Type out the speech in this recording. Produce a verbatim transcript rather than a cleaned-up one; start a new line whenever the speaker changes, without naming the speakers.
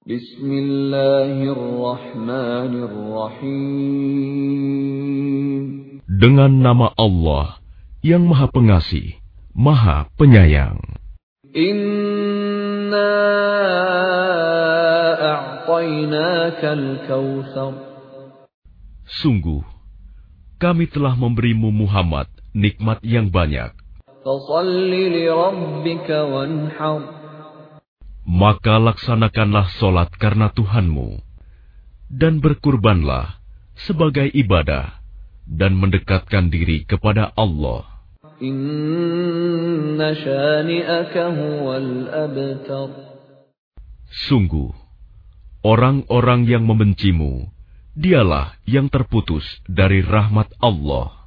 Bismillahirrahmanirrahim.
Dengan nama Allah yang Maha Pengasih, Maha Penyayang.
Inna a'tainakal kautsar.
Sungguh, kami telah memberimu Muhammad nikmat yang banyak.
Fashalli li rabbika wanhar.
Maka laksanakanlah solat karena Tuhanmu, dan berkurbanlah sebagai ibadah, dan mendekatkan diri kepada Allah.
Inna syani'aka huwal abtar.
Sungguh, orang-orang yang membencimu, dialah yang terputus dari rahmat Allah.